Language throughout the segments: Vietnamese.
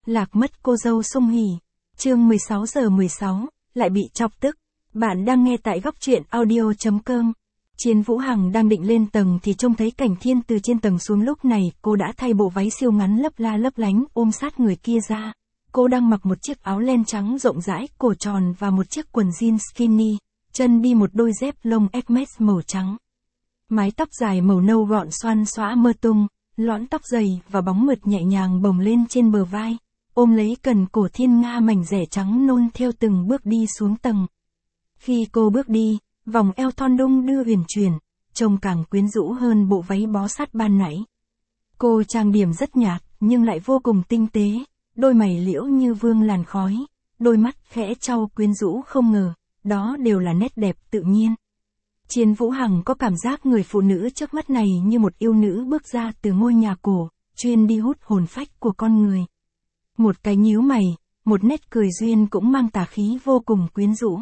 Lạc mất cô dâu Sung Hỉ. Chương 16:16, lại bị chọc tức. Bạn đang nghe tại góc truyện audio.com. Chiến Vũ Hằng đang định lên tầng thì trông thấy Cảnh Thiên từ trên tầng xuống, lúc này cô đã thay bộ váy siêu ngắn lấp la lấp lánh ôm sát người kia ra. Cô đang mặc một chiếc áo len trắng rộng rãi, cổ tròn và một chiếc quần jean skinny, chân đi một đôi dép lông Hermes màu trắng. Mái tóc dài màu nâu gọn xoăn xõa mơ tung, lõn tóc dày và bóng mượt nhẹ nhàng bồng lên trên bờ vai, ôm lấy cần cổ thiên nga mảnh rẻ trắng nôn theo từng bước đi xuống tầng. Khi cô bước đi, vòng eo thon đung đưa huyền chuyển, trông càng quyến rũ hơn bộ váy bó sát ban nãy. Cô trang điểm rất nhạt nhưng lại vô cùng tinh tế, đôi mày liễu như vương làn khói, đôi mắt khẽ trao quyến rũ không ngờ, đó đều là nét đẹp tự nhiên. Chiến Vũ Hằng có cảm giác người phụ nữ trước mắt này như một yêu nữ bước ra từ ngôi nhà cổ, chuyên đi hút hồn phách của con người. Một cái nhíu mày, một nét cười duyên cũng mang tà khí vô cùng quyến rũ.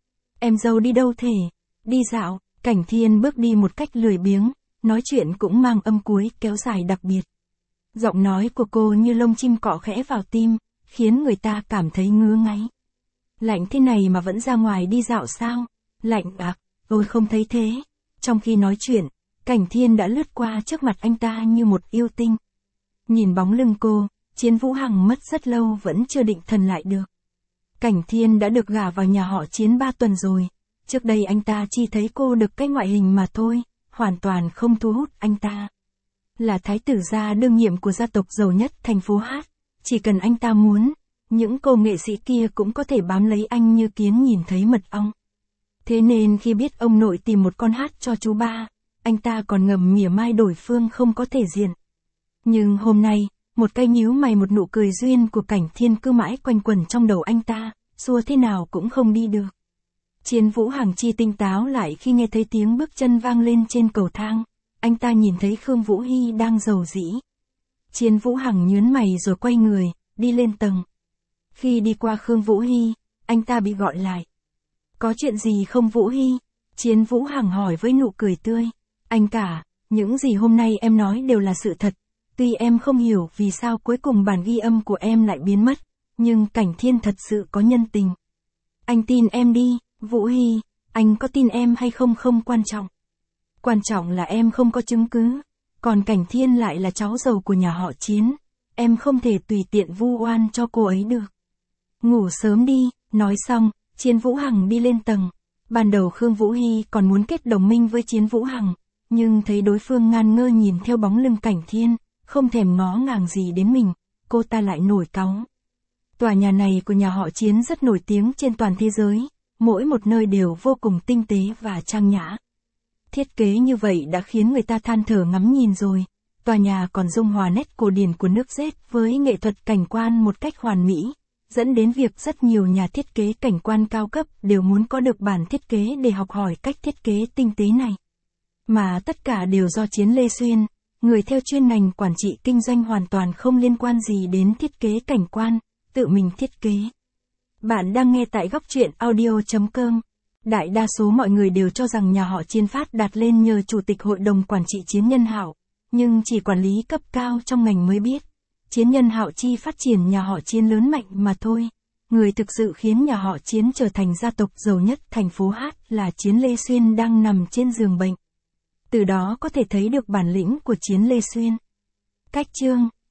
Em dâu đi đâu thế? Đi dạo. Cảnh Thiên bước đi một cách lười biếng, nói chuyện cũng mang âm cuối kéo dài đặc biệt. Giọng nói của cô như lông chim cọ khẽ vào tim, khiến người ta cảm thấy ngứa ngáy. Lạnh thế này mà vẫn ra ngoài đi dạo sao? Lạnh à? Tôi không thấy thế. Trong khi nói chuyện, Cảnh Thiên đã lướt qua trước mặt anh ta như một yêu tinh. Nhìn bóng lưng cô, Chiến Vũ Hằng mất rất lâu vẫn chưa định thần lại được. Cảnh Thiên đã được gả vào nhà họ Chiến 3 tuần rồi. Trước đây anh ta chỉ thấy cô được cái ngoại hình mà thôi, hoàn toàn không thu hút anh ta. Là thái tử gia đương nhiệm của gia tộc giàu nhất thành phố Hát, chỉ cần anh ta muốn, những cô nghệ sĩ kia cũng có thể bám lấy anh như kiến nhìn thấy mật ong. Thế nên khi biết ông nội tìm một con hát cho chú ba, anh ta còn ngầm mỉa mai đối phương không có thể diện. Nhưng hôm nay, một cái nhíu mày một nụ cười duyên của Cảnh Thiên cứ mãi quanh quẩn trong đầu anh ta, xua thế nào cũng không đi được. Chiến Vũ Hằng chi tinh táo lại khi nghe thấy tiếng bước chân vang lên trên cầu thang, anh ta nhìn thấy Khương Vũ Hy đang rầu rĩ. Chiến Vũ Hằng nhướng mày rồi quay người, đi lên tầng. Khi đi qua Khương Vũ Hy, anh ta bị gọi lại. Có chuyện gì không Vũ Hy? Chiến Vũ Hằng hỏi với nụ cười tươi. Anh cả, những gì hôm nay em nói đều là sự thật. Tuy em không hiểu vì sao cuối cùng bản ghi âm của em lại biến mất, nhưng Cảnh Thiên thật sự có nhân tình. Anh tin em đi, Vũ Hy, anh có tin em hay không không quan trọng. Quan trọng là em không có chứng cứ, còn Cảnh Thiên lại là cháu giàu của nhà họ Chiến, em không thể tùy tiện vu oan cho cô ấy được. Ngủ sớm đi, nói xong, Chiến Vũ Hằng đi lên tầng. Ban đầu Khương Vũ Hy còn muốn kết đồng minh với Chiến Vũ Hằng, nhưng thấy đối phương ngan ngơ nhìn theo bóng lưng Cảnh Thiên, không thèm ngó ngàng gì đến mình, cô ta lại nổi cáu. Tòa nhà này của nhà họ Chiến rất nổi tiếng trên toàn thế giới, mỗi một nơi đều vô cùng tinh tế và trang nhã. Thiết kế như vậy đã khiến người ta than thở ngắm nhìn rồi. Tòa nhà còn dung hòa nét cổ điển của nước Séc với nghệ thuật cảnh quan một cách hoàn mỹ, dẫn đến việc rất nhiều nhà thiết kế cảnh quan cao cấp đều muốn có được bản thiết kế để học hỏi cách thiết kế tinh tế này. Mà tất cả đều do Chiến Lê Xuyên, người theo chuyên ngành quản trị kinh doanh hoàn toàn không liên quan gì đến thiết kế cảnh quan, tự mình thiết kế. Bạn đang nghe tại góc truyện audio.com. Đại đa số mọi người đều cho rằng nhà họ Chiến phát đạt lên nhờ Chủ tịch Hội đồng Quản trị Chiến Nhân Hạo, nhưng chỉ quản lý cấp cao trong ngành mới biết. Chiến Nhân Hạo chi phát triển nhà họ Chiến lớn mạnh mà thôi. Người thực sự khiến nhà họ Chiến trở thành gia tộc giàu nhất thành phố Hát là Chiến Lê Xuyên đang nằm trên giường bệnh. Từ đó có thể thấy được bản lĩnh của Chiến Lê Xuyên. Cách chương